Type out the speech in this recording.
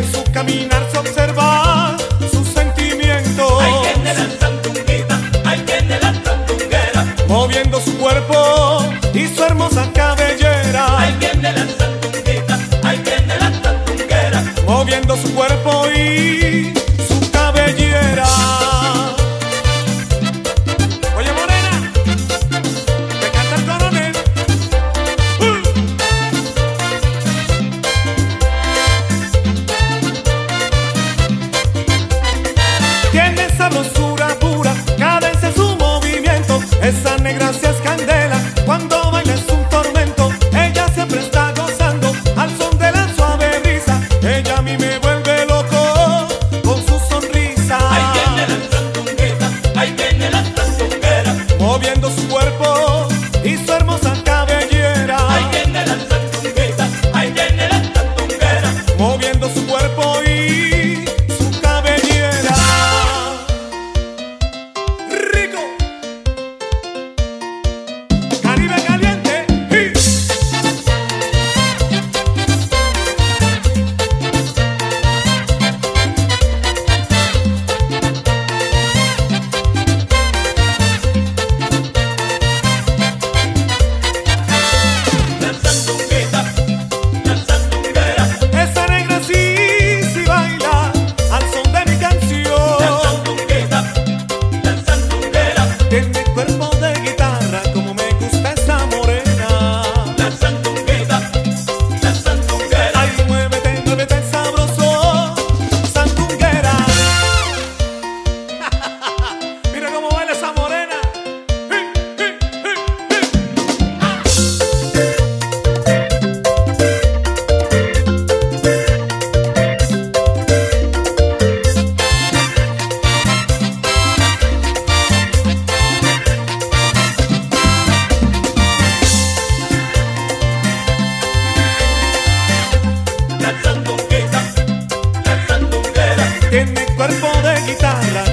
en su caminar se observa sus sentimientos. Ahí viene la sandunguita, ahí viene la sandunguera, moviendo su cuerpo y su hermosa cabellera. ahí viene la sandunguita, ahí viene la sandunguera, moviendo su cuerpo y su cabellera. Oye, morena, te canta el coronel. Tiene sabrosura pura, cadencia en su movimiento. Esa negra sí es candela, cuando baila es un tormento. Ella siempre está gozando al son de la suave brisa. Ella a mí me vuelve loco con su sonrisa. ahí viene la sandunguita, ahí viene la sandunguera, moviendo su cuerpo y su hermosa cabellera. ahí viene la sandunguita, ahí viene la sandunguera, moviendo su cuerpo y su cabellera. Rico, Caribe caliente. la sandunguita, la sandunguera, Esa negra sí baila al son de mi la canción. sandunguita, la sandunguera, Tiene cuerpo de guitarra como me gusta esa morena. la sandunguita, la sandunguera. Ay, muévete, muévete sabroso, sandunguera. Mira cómo baila esa morena. La sandunguita, la sandunguera, Tiene cuerpo de guitarra